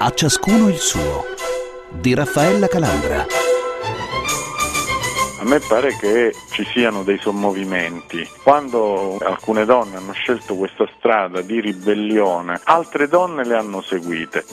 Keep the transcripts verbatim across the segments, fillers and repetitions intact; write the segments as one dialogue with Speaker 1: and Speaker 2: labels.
Speaker 1: A ciascuno il suo, di Raffaella Calandra.
Speaker 2: A me pare che ci siano dei sommovimenti. Quando alcune donne hanno scelto questa strada di ribellione, altre donne le hanno seguite.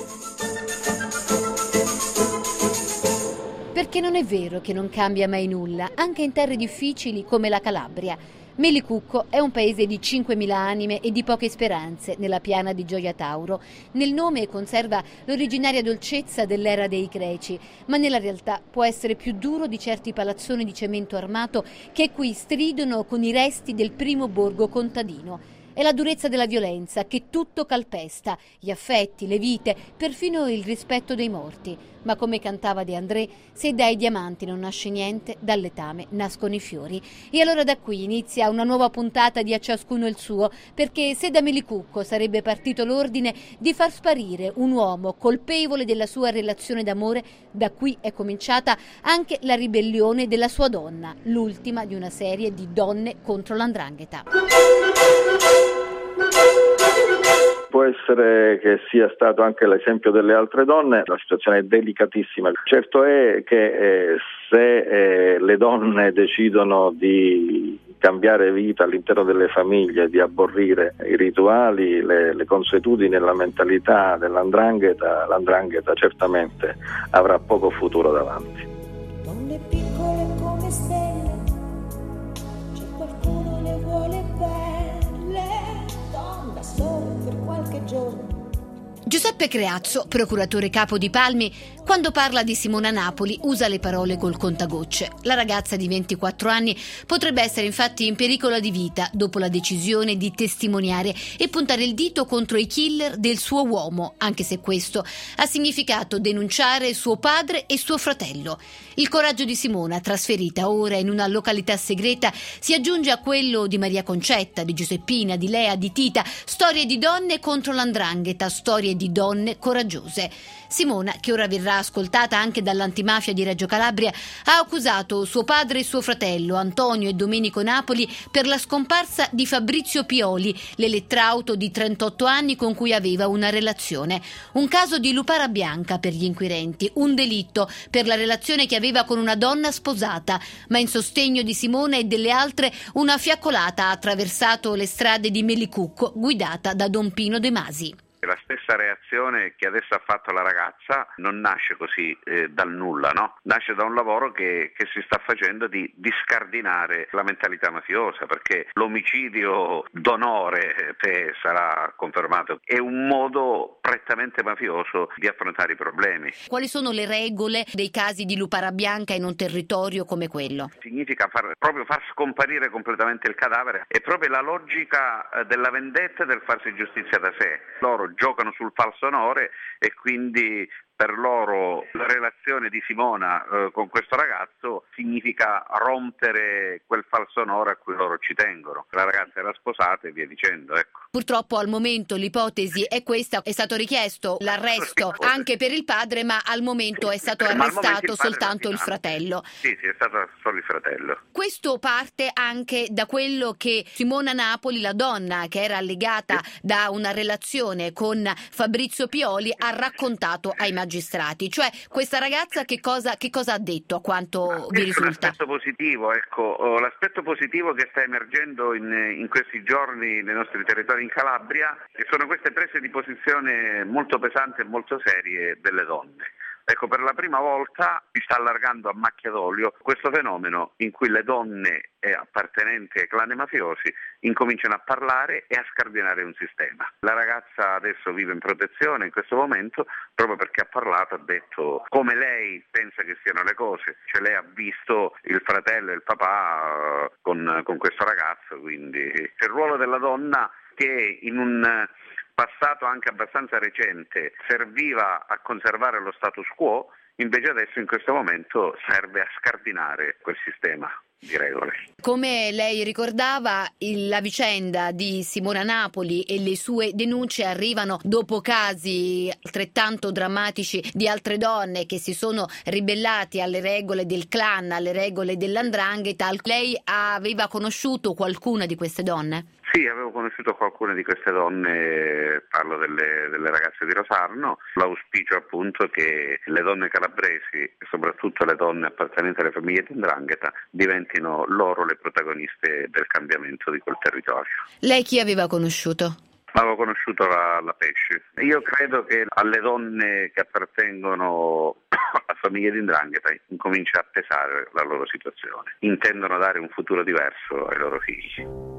Speaker 3: Perché non è vero che non cambia mai nulla, anche in terre difficili come la Calabria. Melicucco è un paese di cinquemila anime e di poche speranze nella piana di Gioia Tauro. Nel nome conserva l'originaria dolcezza dell'era dei Greci, ma nella realtà può essere più duro di certi palazzoni di cemento armato che qui stridono con i resti del primo borgo contadino. È la durezza della violenza che tutto calpesta, gli affetti, le vite, perfino il rispetto dei morti. Ma come cantava De André, se dai diamanti non nasce niente, dal letame nascono i fiori. E allora da qui inizia una nuova puntata di A ciascuno il suo, perché se da Melicucco sarebbe partito l'ordine di far sparire un uomo colpevole della sua relazione d'amore, da qui è cominciata anche la ribellione della sua donna, l'ultima di una serie di donne contro l'andrangheta.
Speaker 2: Può essere che sia stato anche l'esempio delle altre donne, la situazione è delicatissima. Certo è che eh, se eh, le donne decidono di cambiare vita all'interno delle famiglie, di aborrire i rituali, le, le consuetudini e la mentalità dell'andrangheta, l'andrangheta certamente avrà poco futuro davanti.
Speaker 4: Donne piccole come stelle, c'è qualcuno le vuole belle, donna solo per qualche giorno.
Speaker 3: Giuseppe Creazzo, procuratore capo di Palmi, quando parla di Simona Napoli usa le parole col contagocce. La ragazza di ventiquattro anni potrebbe essere infatti in pericolo di vita dopo la decisione di testimoniare e puntare il dito contro i killer del suo uomo, anche se questo ha significato denunciare suo padre e suo fratello. Il coraggio di Simona, trasferita ora in una località segreta, si aggiunge a quello di Maria Concetta, di Giuseppina, di Lea, di Tita, storie di donne contro l'andrangheta, storie di donne coraggiose. Simona, che ora verrà ascoltata anche dall'antimafia di Reggio Calabria, ha accusato suo padre e suo fratello, Antonio e Domenico Napoli, per la scomparsa di Fabrizio Pioli, l'elettrauto di trentotto anni con cui aveva una relazione. Un caso di lupara bianca per gli inquirenti, un delitto per la relazione che aveva con una donna sposata, ma in sostegno di Simona e delle altre una fiaccolata ha attraversato le strade di Melicucco guidata da Don Pino De Masi.
Speaker 5: La stessa reazione che adesso ha fatto la ragazza non nasce così eh, dal nulla, no? Nasce da un lavoro che, che si sta facendo di, di scardinare la mentalità mafiosa, perché l'omicidio d'onore, se sarà confermato, è un modo prettamente mafioso di affrontare i problemi.
Speaker 3: Quali sono le regole dei casi di lupara bianca in un territorio come quello?
Speaker 5: Significa far, proprio far scomparire completamente il cadavere, è proprio la logica della vendetta e del farsi giustizia da sé. Loro giocano sul falso onore e quindi per loro la relazione di Simona eh, con questo ragazzo significa rompere quel falso onore a cui loro ci tengono. La ragazza era sposata e via dicendo, ecco.
Speaker 3: Purtroppo al momento l'ipotesi è questa, è stato richiesto l'arresto anche per il padre, ma al momento è stato arrestato soltanto il fratello.
Speaker 5: Sì, sì, è stato solo il fratello.
Speaker 3: Questo parte anche da quello che Simona Napoli, la donna che era legata da una relazione con Fabrizio Pioli, ha raccontato ai magistrati. Cioè, questa ragazza che cosa, che cosa ha detto, a quanto vi risulta?
Speaker 5: L'aspetto positivo, ecco, l'aspetto positivo che sta emergendo in, in questi giorni nei nostri territori in Calabria, che sono queste prese di posizione molto pesanti e molto serie delle donne. Ecco, per la prima volta si sta allargando a macchia d'olio questo fenomeno in cui le donne eh, appartenenti ai clan mafiosi incominciano a parlare e a scardinare un sistema. La ragazza adesso vive in protezione in questo momento proprio perché ha parlato, ha detto come lei pensa che siano le cose, cioè lei ha visto il fratello e il papà uh, con, con questo ragazzo, quindi c'è il ruolo della donna che in un passato anche abbastanza recente serviva a conservare lo status quo, invece adesso in questo momento serve a scardinare quel sistema di regole.
Speaker 3: Come lei ricordava, il, la vicenda di Simona Napoli e le sue denunce arrivano dopo casi altrettanto drammatici di altre donne che si sono ribellati alle regole del clan, alle regole dell'andrangheta. Lei aveva conosciuto qualcuna di queste donne?
Speaker 5: Sì, avevo conosciuto qualcuna di queste donne, parlo delle, delle ragazze di Rosarno. L'auspicio appunto che le donne calabresi, e soprattutto le donne appartenenti alle famiglie di 'ndrangheta, diventino loro le protagoniste del cambiamento di quel territorio.
Speaker 3: Lei chi aveva conosciuto?
Speaker 5: Avevo conosciuto la, la Pesci. Io credo che alle donne che appartengono a famiglie di 'ndrangheta incomincia a pesare la loro situazione. Intendono dare un futuro diverso ai loro figli.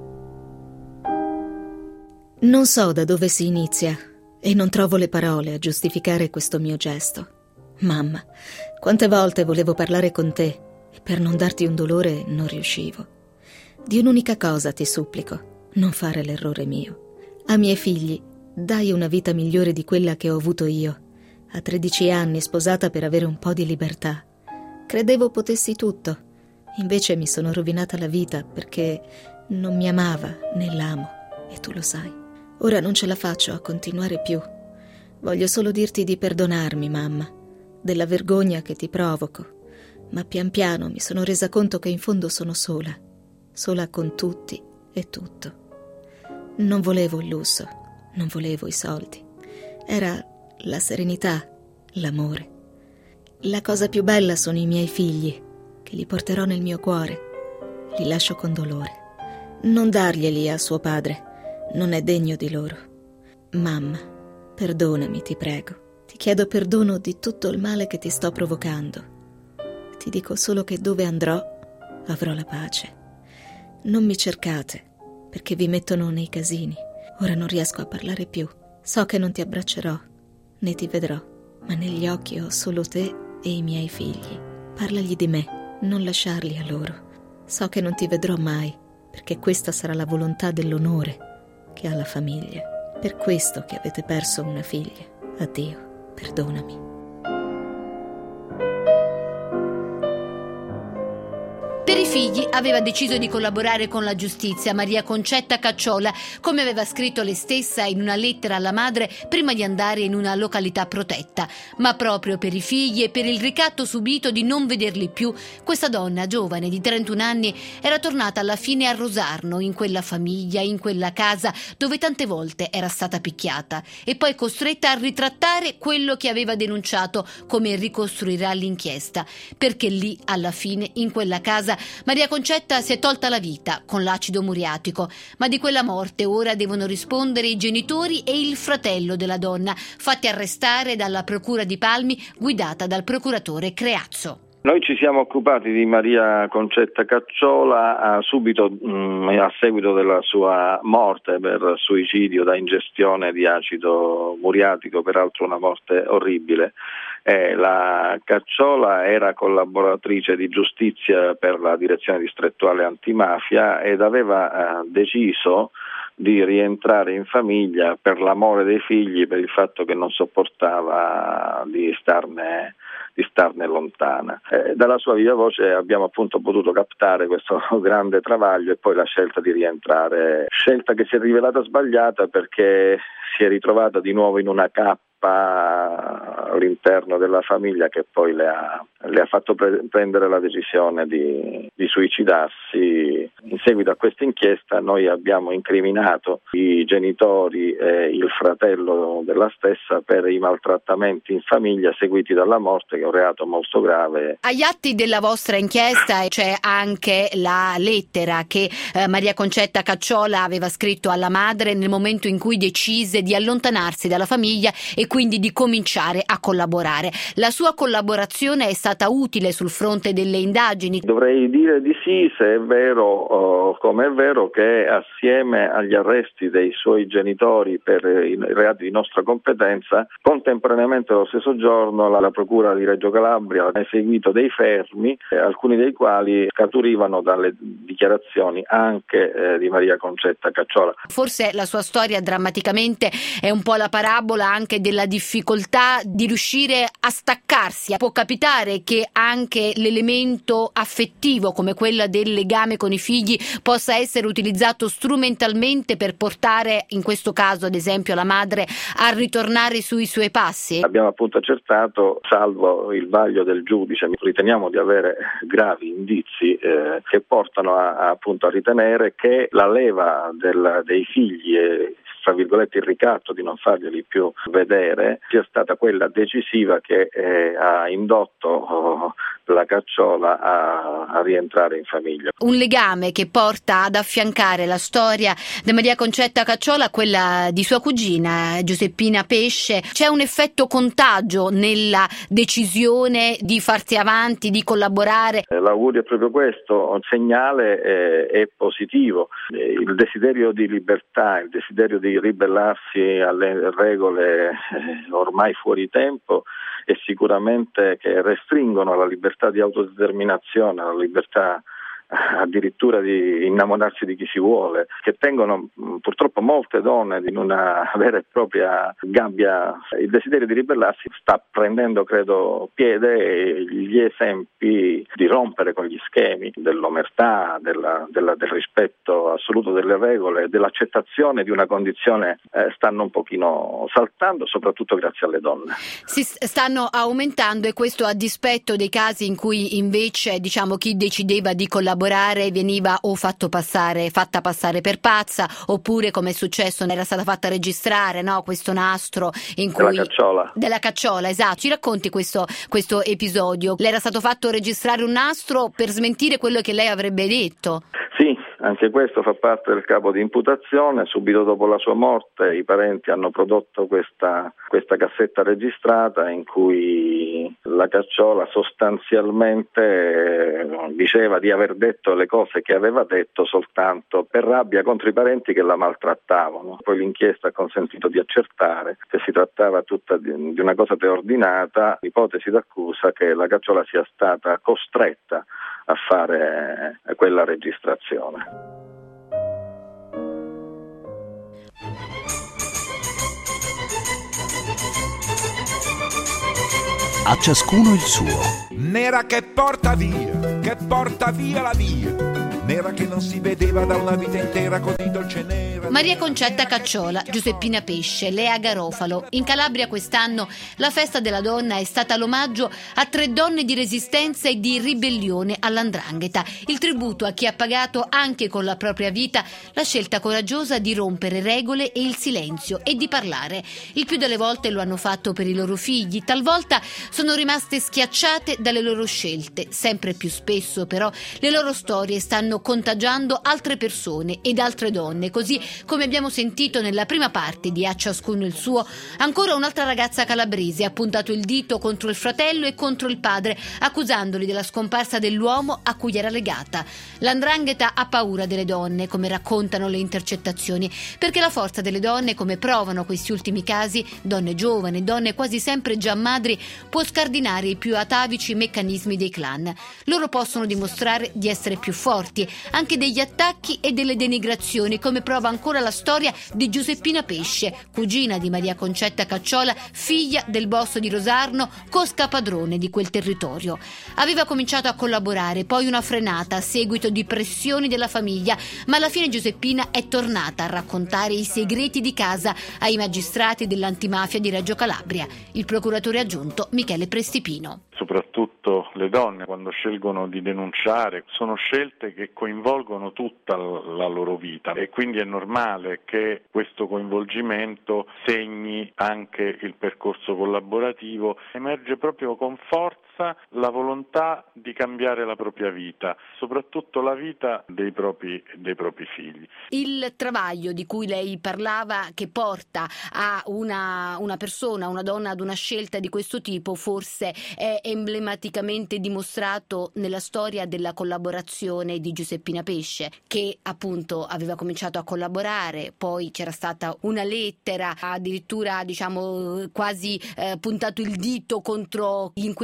Speaker 6: Non so da dove si inizia e non trovo le parole a giustificare questo mio gesto. Mamma, quante volte volevo parlare con te e per non darti un dolore non riuscivo. Di un'unica cosa ti supplico, non fare l'errore mio. A miei figli dai una vita migliore di quella che ho avuto io. A tredici anni sposata per avere un po' di libertà. Credevo potessi tutto, invece mi sono rovinata la vita perché non mi amava né l'amo e tu lo sai. Ora non ce la faccio a continuare più. Voglio solo dirti di perdonarmi, mamma, della vergogna che ti provoco, ma pian piano mi sono resa conto che in fondo sono sola, sola con tutti e tutto. Non volevo il lusso, non volevo i soldi. Era la serenità, l'amore. La cosa più bella sono i miei figli, che li porterò nel mio cuore. Li lascio con dolore. Non darglieli a suo padre. Non è degno di loro. Mamma, perdonami, ti prego. Ti chiedo perdono di tutto il male che ti sto provocando. Ti dico solo che dove andrò avrò la pace. Non mi cercate, perché vi mettono nei casini. Ora non riesco a parlare più. So che non ti abbraccerò, né ti vedrò, ma negli occhi ho solo te e i miei figli. Parlagli di me, non lasciarli a loro. So che non ti vedrò mai, perché questa sarà la volontà dell'onore che ha la famiglia. Per questo che avete perso una figlia. Addio, perdonami.
Speaker 3: Per i figli aveva deciso di collaborare con la giustizia Maria Concetta Cacciola, come aveva scritto lei stessa in una lettera alla madre prima di andare in una località protetta. Ma proprio per i figli e per il ricatto subito di non vederli più, questa donna giovane di trentuno anni era tornata alla fine a Rosarno, in quella famiglia, in quella casa dove tante volte era stata picchiata, e poi costretta a ritrattare quello che aveva denunciato, come ricostruirà l'inchiesta, perché lì alla fine, in quella casa, Maria Concetta si è tolta la vita con l'acido muriatico, ma di quella morte ora devono rispondere i genitori e il fratello della donna, fatti arrestare dalla Procura di Palmi guidata dal procuratore Creazzo.
Speaker 2: Noi ci siamo occupati di Maria Concetta Cacciola a subito mh, a seguito della sua morte per suicidio da ingestione di acido muriatico, peraltro una morte orribile. Eh, la Cacciola era collaboratrice di giustizia per la direzione distrettuale antimafia ed aveva eh, deciso di rientrare in famiglia per l'amore dei figli, per il fatto che non sopportava di starne di starne lontana. Eh, dalla sua viva voce abbiamo appunto potuto captare questo grande travaglio e poi la scelta di rientrare, scelta che si è rivelata sbagliata perché si è ritrovata di nuovo in una cappa all'interno della famiglia che poi le ha, le ha fatto pre- prendere la decisione di, di suicidarsi. In seguito a questa inchiesta noi abbiamo incriminato i genitori e il fratello della stessa per i maltrattamenti in famiglia seguiti dalla morte, che è un reato molto grave.
Speaker 3: Agli atti della vostra inchiesta c'è anche la lettera che eh, Maria Concetta Cacciola aveva scritto alla madre nel momento in cui decise di allontanarsi dalla famiglia e quindi di cominciare a collaborare. La sua collaborazione è stata utile sul fronte delle indagini?
Speaker 2: Dovrei dire di sì, se è vero, oh, come è vero che assieme agli arresti dei suoi genitori per i reati di nostra competenza, contemporaneamente lo stesso giorno la, la Procura di Reggio Calabria ha eseguito dei fermi, eh, alcuni dei quali scaturivano dalle dichiarazioni anche eh, di Maria Concetta Cacciola.
Speaker 3: Forse la sua storia drammaticamente è un po' la parabola anche della difficoltà di riuscire a staccarsi. Può capitare pensare che anche l'elemento affettivo come quello del legame con i figli possa essere utilizzato strumentalmente per portare, in questo caso ad esempio, la madre a ritornare sui suoi passi?
Speaker 2: Abbiamo appunto accertato, salvo il vaglio del giudice, riteniamo di avere gravi indizi eh, che portano a, a, appunto a ritenere che la leva del, dei figli e fra virgolette il ricatto di non farglieli più vedere sia stata quella decisiva che eh, ha indotto oh, la Cacciola a, a rientrare in famiglia.
Speaker 3: Un legame che porta ad affiancare la storia di Maria Concetta Cacciola a quella di sua cugina Giuseppina Pesce. C'è un effetto contagio nella decisione di farsi avanti, di collaborare?
Speaker 2: Eh, l'augurio è proprio questo, un segnale eh, è positivo. Eh, il desiderio di libertà, il desiderio di ribellarsi alle regole eh, ormai fuori tempo e sicuramente che restringono la libertà di autodeterminazione, la libertà addirittura di innamorarsi di chi si vuole, che tengono purtroppo molte donne in una vera e propria gabbia. Il desiderio di ribellarsi sta prendendo, credo, piede e gli esempi di rompere con gli schemi dell'omertà, della, della, del rispetto assoluto delle regole, dell'accettazione di una condizione eh, stanno un pochino saltando, soprattutto grazie alle donne.
Speaker 3: Si stanno aumentando, e questo a dispetto dei casi in cui invece, diciamo, chi decideva di collaborare veniva o fatto passare, fatta passare per pazza, oppure, come è successo, era stata fatta registrare, no, questo nastro in cui
Speaker 2: della Cacciola.
Speaker 3: Della Cacciola, esatto. Ci racconti questo, questo episodio? Le era stato fatto registrare un nastro per smentire quello che lei avrebbe detto?
Speaker 2: Sì, anche questo fa parte del capo di imputazione. Subito dopo la sua morte i parenti hanno prodotto questa, questa cassetta registrata in cui la Cacciola sostanzialmente eh, diceva di aver detto le cose che aveva detto soltanto per rabbia contro i parenti che la maltrattavano. Poi l'inchiesta ha consentito di accertare che si trattava tutta di, di una cosa preordinata, ipotesi d'accusa che la Cacciola sia stata costretta a fare quella registrazione.
Speaker 1: A ciascuno il suo.
Speaker 7: Nera che porta via, che porta via la via. Nera che non si vedeva da una vita intera, così dolce nera.
Speaker 3: Maria Concetta Cacciola, Giuseppina Pesce, Lea Garofalo. In Calabria quest'anno la festa della donna è stata l'omaggio a tre donne di resistenza e di ribellione all'andrangheta. Il tributo a chi ha pagato anche con la propria vita la scelta coraggiosa di rompere regole e il silenzio e di parlare. Il più delle volte lo hanno fatto per i loro figli, talvolta sono rimaste schiacciate dalle loro scelte. Sempre più spesso però le loro storie stanno contagiando altre persone ed altre donne, così come abbiamo sentito nella prima parte di A ciascuno il suo. Ancora un'altra ragazza calabrese ha puntato il dito contro il fratello e contro il padre, accusandoli della scomparsa dell'uomo a cui era legata. L'andrangheta ha paura delle donne, come raccontano le intercettazioni, perché la forza delle donne, come provano questi ultimi casi, donne giovani, donne quasi sempre già madri, può scardinare i più atavici meccanismi dei clan. Loro possono dimostrare di essere più forti anche degli attacchi e delle denigrazioni, come prova ancora la storia di Giuseppina Pesce, cugina di Maria Concetta Cacciola, figlia del boss di Rosarno, coscapadrone di quel territorio. Aveva cominciato a collaborare, poi una frenata a seguito di pressioni della famiglia, ma alla fine Giuseppina è tornata a raccontare i segreti di casa ai magistrati dell'antimafia di Reggio Calabria. Il procuratore aggiunto Michele Prestipino.
Speaker 8: Soprattutto le donne, quando scelgono di denunciare, sono scelte che coinvolgono tutta la loro vita e quindi è normale che questo coinvolgimento segni anche il percorso collaborativo. Emerge proprio con forza la volontà di cambiare la propria vita, soprattutto la vita dei propri, dei propri figli.
Speaker 3: Il travaglio di cui lei parlava, che porta a una, una persona, una donna ad una scelta di questo tipo, forse è emblematicamente dimostrato nella storia della collaborazione di Giuseppina Pesce, che appunto aveva cominciato a collaborare, poi c'era stata una lettera, addirittura diciamo quasi eh, puntato il dito contro gli inquirenti,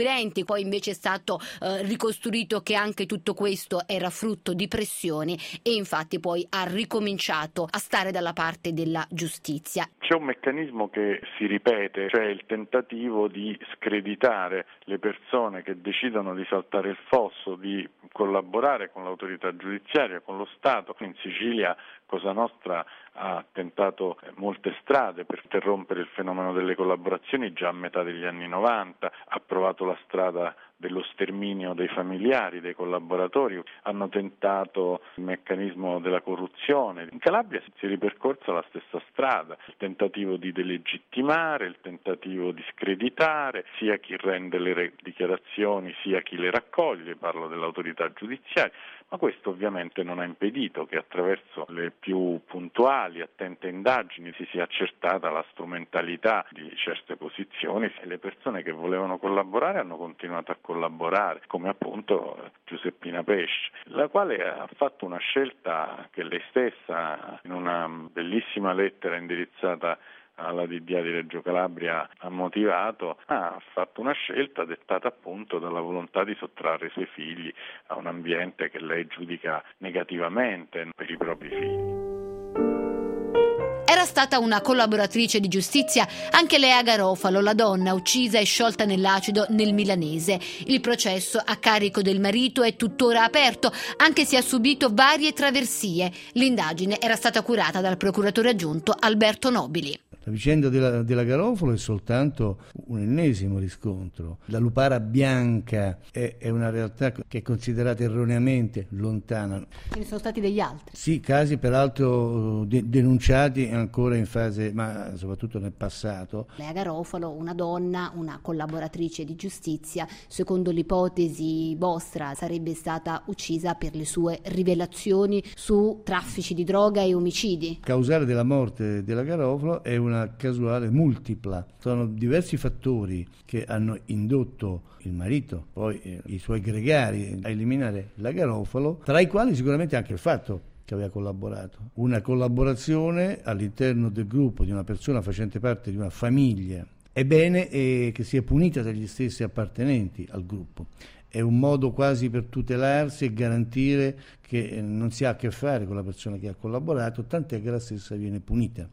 Speaker 3: poi invece è stato eh, ricostruito che anche tutto questo era frutto di pressioni e infatti poi ha ricominciato a stare dalla parte della giustizia.
Speaker 8: C'è un meccanismo che si ripete, cioè il tentativo di screditare le persone che decidono di saltare il fosso, di collaborare con l'autorità giudiziaria, con lo Stato. In Sicilia Cosa Nostra ha tentato molte strade per interrompere il fenomeno delle collaborazioni già a metà degli anni novanta, ha provato la strada dello sterminio dei familiari, dei collaboratori, hanno tentato il meccanismo della corruzione. In Calabria si è ripercorsa la stessa strada, il tentativo di delegittimare, il tentativo di screditare sia chi rende le dichiarazioni sia chi le raccoglie, parlo dell'autorità giudiziaria, ma questo ovviamente non ha impedito che attraverso le più puntuali, attente indagini si sia accertata la strumentalità di certe posizioni e le persone che volevano collaborare hanno continuato a collaborare, come appunto Giuseppina Pesce, la quale ha fatto una scelta che lei stessa in una bellissima lettera indirizzata alla D D A di Reggio Calabria ha motivato, ha fatto una scelta dettata appunto dalla volontà di sottrarre i suoi figli a un ambiente che lei giudica negativamente per i propri figli.
Speaker 3: Era stata una collaboratrice di giustizia anche Lea Garofalo, la donna uccisa e sciolta nell'acido nel Milanese. Il processo a carico del marito è tuttora aperto, anche se ha subito varie traversie. L'indagine era stata curata dal procuratore aggiunto Alberto Nobili.
Speaker 9: La vicenda della, della Garofalo è soltanto un ennesimo riscontro. La lupara bianca è, è una realtà che è considerata erroneamente lontana.
Speaker 3: Ce ne sono stati degli altri?
Speaker 9: Sì, casi peraltro de- denunciati ancora in fase, ma soprattutto nel passato.
Speaker 3: Lea Garofalo, una donna, una collaboratrice di giustizia, secondo l'ipotesi vostra sarebbe stata uccisa per le sue rivelazioni su traffici di droga e omicidi.
Speaker 9: Causale della morte della Garofalo è una casuale multipla. Sono diversi fattori che hanno indotto il marito, poi eh, i suoi gregari a eliminare la Garofalo, tra i quali sicuramente anche il fatto che aveva collaborato. Una collaborazione all'interno del gruppo di una persona facente parte di una famiglia. È bene eh, che sia punita dagli stessi appartenenti al gruppo. È un modo quasi per tutelarsi e garantire che non si ha a che fare con la persona che ha collaborato, tant'è che la stessa viene punita.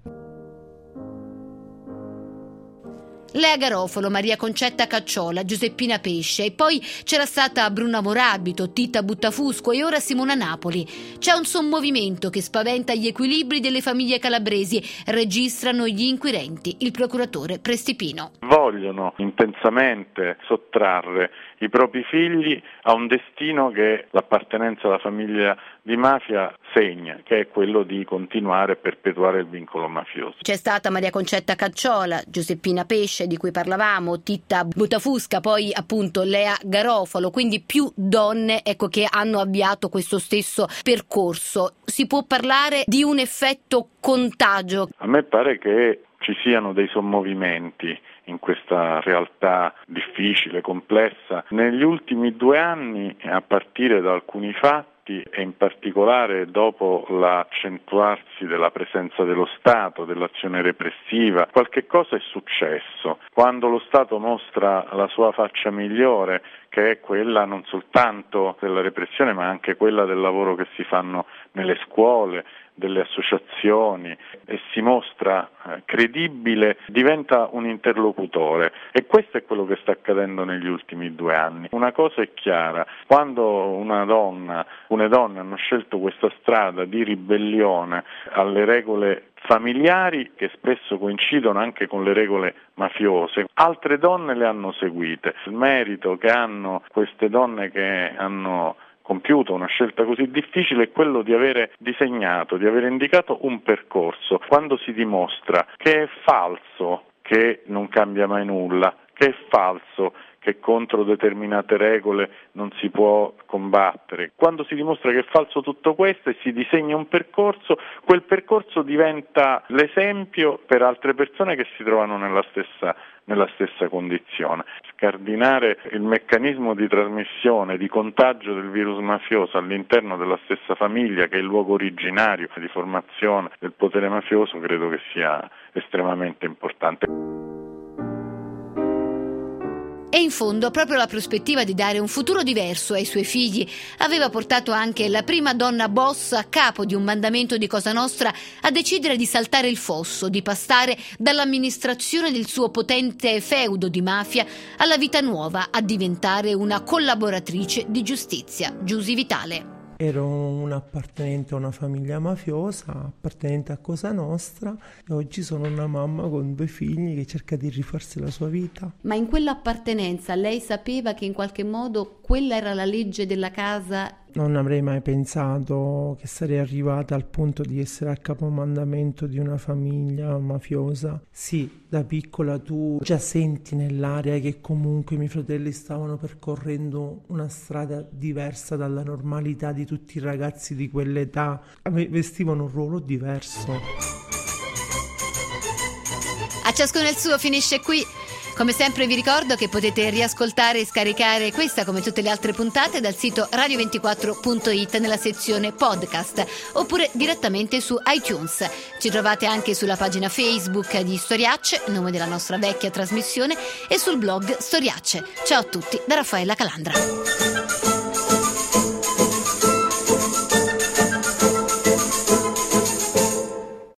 Speaker 3: Lea Garofalo, Maria Concetta Cacciola, Giuseppina Pesce e poi c'era stata Bruna Morabito, Titta Buttafusco e ora Simona Napoli. C'è un sommovimento che spaventa gli equilibri delle famiglie calabresi, registrano gli inquirenti, il procuratore Prestipino.
Speaker 8: Vogliono intensamente sottrarre i propri figli a un destino che l'appartenenza alla famiglia di mafia segna, che è quello di continuare a perpetuare il vincolo mafioso.
Speaker 3: C'è stata Maria Concetta Cacciola, Giuseppina Pesce di cui parlavamo, Titta Buttafusca, poi appunto Lea Garofalo, quindi più donne ecco, che hanno avviato questo stesso percorso. Si può parlare di un effetto contagio?
Speaker 8: A me pare che ci siano dei sommovimenti in questa realtà difficile, complessa. Negli ultimi due anni, a partire da alcuni fatti, e in particolare dopo l'accentuarsi della presenza dello Stato, dell'azione repressiva, qualche cosa è successo. Quando lo Stato mostra la sua faccia migliore, che è quella non soltanto della repressione ma anche quella del lavoro che si fanno nelle scuole, delle associazioni, e si mostra eh, credibile, diventa un interlocutore, e questo è quello che sta accadendo negli ultimi due anni. Una cosa è chiara: quando una donna, une donne hanno scelto questa strada di ribellione alle regole familiari, che spesso coincidono anche con le regole mafiose, altre donne le hanno seguite. Il merito che hanno queste donne che hanno compiuto una scelta così difficile è quello di avere disegnato, di avere indicato un percorso. Quando si dimostra che è falso, che non cambia mai nulla, che è falso, che contro determinate regole non si può combattere, quando si dimostra che è falso tutto questo e si disegna un percorso, quel percorso diventa l'esempio per altre persone che si trovano nella stessa nella stessa condizione. Scardinare il meccanismo di trasmissione, di contagio del virus mafioso all'interno della stessa famiglia, che è il luogo originario di formazione del potere mafioso, credo che sia estremamente importante.
Speaker 3: E in fondo proprio la prospettiva di dare un futuro diverso ai suoi figli aveva portato anche la prima donna boss a capo di un mandamento di Cosa Nostra a decidere di saltare il fosso, di passare dall'amministrazione del suo potente feudo di mafia alla vita nuova, a diventare una collaboratrice di giustizia. Giusy Vitale.
Speaker 10: Ero un'appartenente a una famiglia mafiosa, appartenente a Cosa Nostra, e oggi sono una mamma con due figli che cerca di rifarsi la sua vita.
Speaker 3: Ma in quell'appartenenza lei sapeva che in qualche modo quella era la legge della casa?
Speaker 10: Non avrei mai pensato che sarei arrivata al punto di essere al capomandamento di una famiglia mafiosa. Sì, da piccola tu già senti nell'aria che comunque i miei fratelli stavano percorrendo una strada diversa dalla normalità di tutti i ragazzi di quell'età. Vestivano un ruolo diverso.
Speaker 3: A ciascuno il suo finisce qui. Come sempre vi ricordo che potete riascoltare e scaricare questa come tutte le altre puntate dal sito radio ventiquattro punto it nella sezione podcast oppure direttamente su iTunes. Ci trovate anche sulla pagina Facebook di Storiacce, nome della nostra vecchia trasmissione, e sul blog Storiacce. Ciao a tutti da Raffaella Calandra.